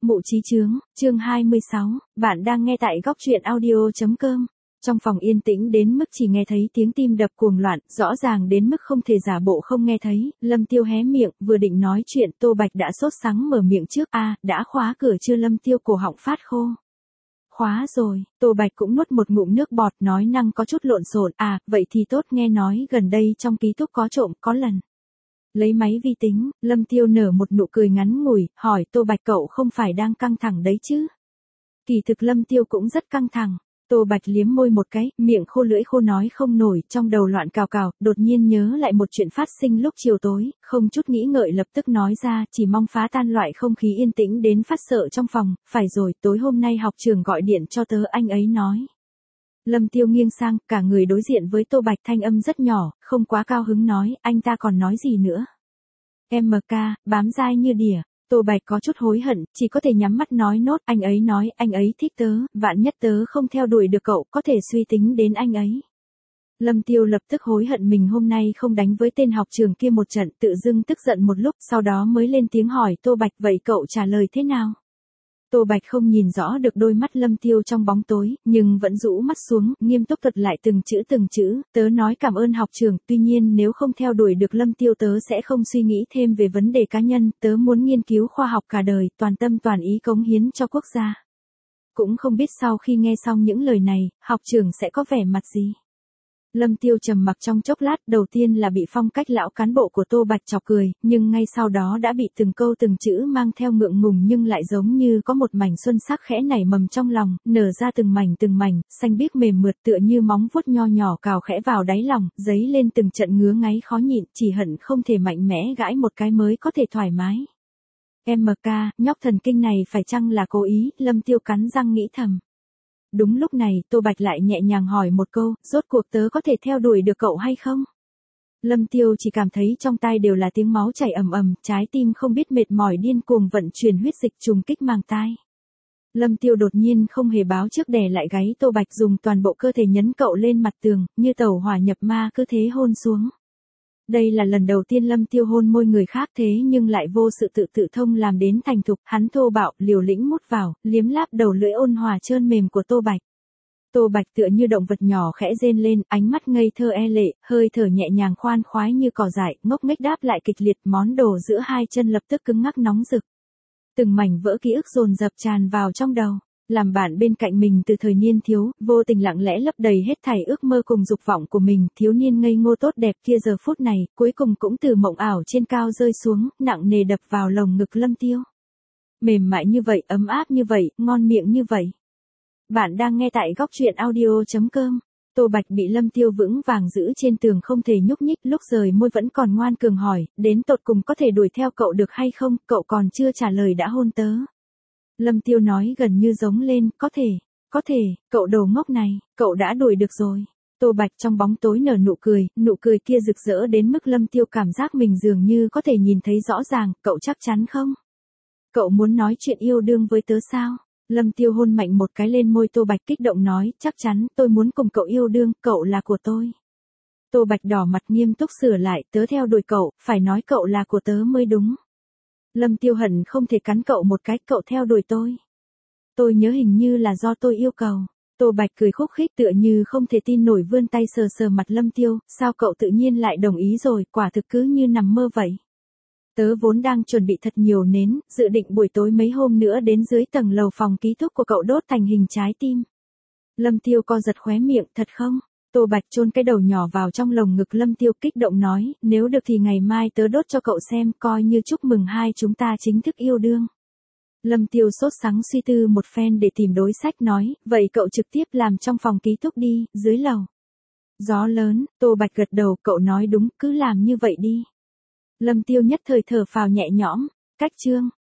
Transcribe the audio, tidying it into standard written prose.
Mụ trí chướng, chương 26, bạn đang nghe tại góc truyện audio.com. Trong phòng yên tĩnh đến mức chỉ nghe thấy tiếng tim đập cuồng loạn, rõ ràng đến mức không thể giả bộ không nghe thấy. Lâm Tiêu hé miệng, vừa định nói chuyện, Tô Bạch đã sốt sắng mở miệng trước. Đã khóa cửa chưa? Lâm Tiêu cổ họng phát khô. Khóa rồi. Tô Bạch cũng nuốt một ngụm nước bọt, nói năng có chút lộn xộn. Vậy thì tốt, nghe nói gần đây trong ký túc có trộm, có lần lấy máy vi tính. Lâm Tiêu nở một nụ cười ngắn ngủi, hỏi Tô Bạch, cậu không phải đang căng thẳng đấy chứ? Kỳ thực Lâm Tiêu cũng rất căng thẳng. Tô Bạch liếm môi một cái, miệng khô lưỡi khô nói không nổi, trong đầu loạn cào cào, đột nhiên nhớ lại một chuyện phát sinh lúc chiều tối, không chút nghĩ ngợi lập tức nói ra, chỉ mong phá tan loại không khí yên tĩnh đến phát sợ trong phòng. Phải rồi, tối hôm nay học trường gọi điện cho tớ, anh ấy nói. Lâm Tiêu nghiêng sang, cả người đối diện với Tô Bạch, thanh âm rất nhỏ, không quá cao hứng nói, anh ta còn nói gì nữa? MK, bám dai như đỉa. Tô Bạch có chút hối hận, chỉ có thể nhắm mắt nói nốt, anh ấy nói, anh ấy thích tớ, vạn nhất tớ không theo đuổi được cậu, có thể suy tính đến anh ấy. Lâm Tiêu lập tức hối hận mình hôm nay không đánh với tên học trường kia một trận, tự dưng tức giận một lúc, sau đó mới lên tiếng hỏi Tô Bạch, vậy cậu trả lời thế nào? Tô Bạch không nhìn rõ được đôi mắt Lâm Tiêu trong bóng tối, nhưng vẫn rũ mắt xuống, nghiêm túc thuật lại từng chữ, tớ nói cảm ơn học trường, tuy nhiên nếu không theo đuổi được Lâm Tiêu tớ sẽ không suy nghĩ thêm về vấn đề cá nhân, tớ muốn nghiên cứu khoa học cả đời, toàn tâm toàn ý cống hiến cho quốc gia. Cũng không biết sau khi nghe xong những lời này, học trường sẽ có vẻ mặt gì. Lâm Tiêu trầm mặc trong chốc lát, đầu tiên là bị phong cách lão cán bộ của Tô Bạch chọc cười, nhưng ngay sau đó đã bị từng câu từng chữ mang theo ngượng ngùng nhưng lại giống như có một mảnh xuân sắc khẽ nảy mầm trong lòng, nở ra từng mảnh, xanh biếc mềm mượt tựa như móng vuốt nho nhỏ cào khẽ vào đáy lòng, dấy lên từng trận ngứa ngáy khó nhịn, chỉ hận không thể mạnh mẽ gãi một cái mới có thể thoải mái. MK, nhóc thần kinh này phải chăng là cố ý? Lâm Tiêu cắn răng nghĩ thầm. Đúng lúc này, Tô Bạch lại nhẹ nhàng hỏi một câu, rốt cuộc tớ có thể theo đuổi được cậu hay không? Lâm Tiêu chỉ cảm thấy trong tai đều là tiếng máu chảy ầm ầm, trái tim không biết mệt mỏi điên cuồng vận chuyển huyết dịch trùng kích màng tai. Lâm Tiêu đột nhiên không hề báo trước đè lại gáy Tô Bạch, dùng toàn bộ cơ thể nhấn cậu lên mặt tường, như tẩu hỏa nhập ma cứ thế hôn xuống. Đây là lần đầu tiên Lâm Tiêu hôn môi người khác, thế nhưng lại vô sự tự thông làm đến thành thục, hắn thô bạo, liều lĩnh mút vào, liếm láp đầu lưỡi ôn hòa trơn mềm của Tô Bạch. Tô Bạch tựa như động vật nhỏ khẽ rên lên, ánh mắt ngây thơ e lệ, hơi thở nhẹ nhàng khoan khoái như cỏ dại, ngốc nghếch đáp lại kịch liệt, món đồ giữa hai chân lập tức cứng ngắc nóng rực. Từng mảnh vỡ ký ức dồn dập tràn vào trong đầu. Làm bạn bên cạnh mình từ thời niên thiếu, vô tình lặng lẽ lấp đầy hết thảy ước mơ cùng dục vọng của mình, thiếu niên ngây ngô tốt đẹp kia giờ phút này, cuối cùng cũng từ mộng ảo trên cao rơi xuống, nặng nề đập vào lồng ngực Lâm Tiêu. Mềm mại như vậy, ấm áp như vậy, ngon miệng như vậy. Bạn đang nghe tại góc truyện audio.com. Tô Bạch bị Lâm Tiêu vững vàng giữ trên tường không thể nhúc nhích, lúc rời môi vẫn còn ngoan cường hỏi, đến tột cùng có thể đuổi theo cậu được hay không, cậu còn chưa trả lời đã hôn tớ. Lâm Tiêu nói gần như giống lên, có thể, cậu đồ ngốc này, cậu đã đuổi được rồi. Tô Bạch trong bóng tối nở nụ cười kia rực rỡ đến mức Lâm Tiêu cảm giác mình dường như có thể nhìn thấy rõ ràng, cậu chắc chắn không? Cậu muốn nói chuyện yêu đương với tớ sao? Lâm Tiêu hôn mạnh một cái lên môi Tô Bạch kích động nói, chắc chắn, tôi muốn cùng cậu yêu đương, cậu là của tôi. Tô Bạch đỏ mặt nghiêm túc sửa lại, tớ theo đuổi cậu, phải nói cậu là của tớ mới đúng. Lâm Tiêu hận không thể cắn cậu một cái, cậu theo đuổi tôi. Tôi nhớ hình như là do tôi yêu cầu. Tô Bạch cười khúc khích tựa như không thể tin nổi, vươn tay sờ sờ mặt Lâm Tiêu, sao cậu tự nhiên lại đồng ý rồi, quả thực cứ như nằm mơ vậy. Tớ vốn đang chuẩn bị thật nhiều nến, dự định buổi tối mấy hôm nữa đến dưới tầng lầu phòng ký túc của cậu đốt thành hình trái tim. Lâm Tiêu co giật khóe miệng, thật không? Tô Bạch chôn cái đầu nhỏ vào trong lồng ngực Lâm Tiêu kích động nói, nếu được thì ngày mai tớ đốt cho cậu xem, coi như chúc mừng hai chúng ta chính thức yêu đương. Lâm Tiêu sốt sắng suy tư một phen để tìm đối sách nói, vậy cậu trực tiếp làm trong phòng ký túc đi, dưới lầu. Gió lớn, Tô Bạch gật đầu, cậu nói đúng, cứ làm như vậy đi. Lâm Tiêu nhất thời thở phào nhẹ nhõm, cách chương.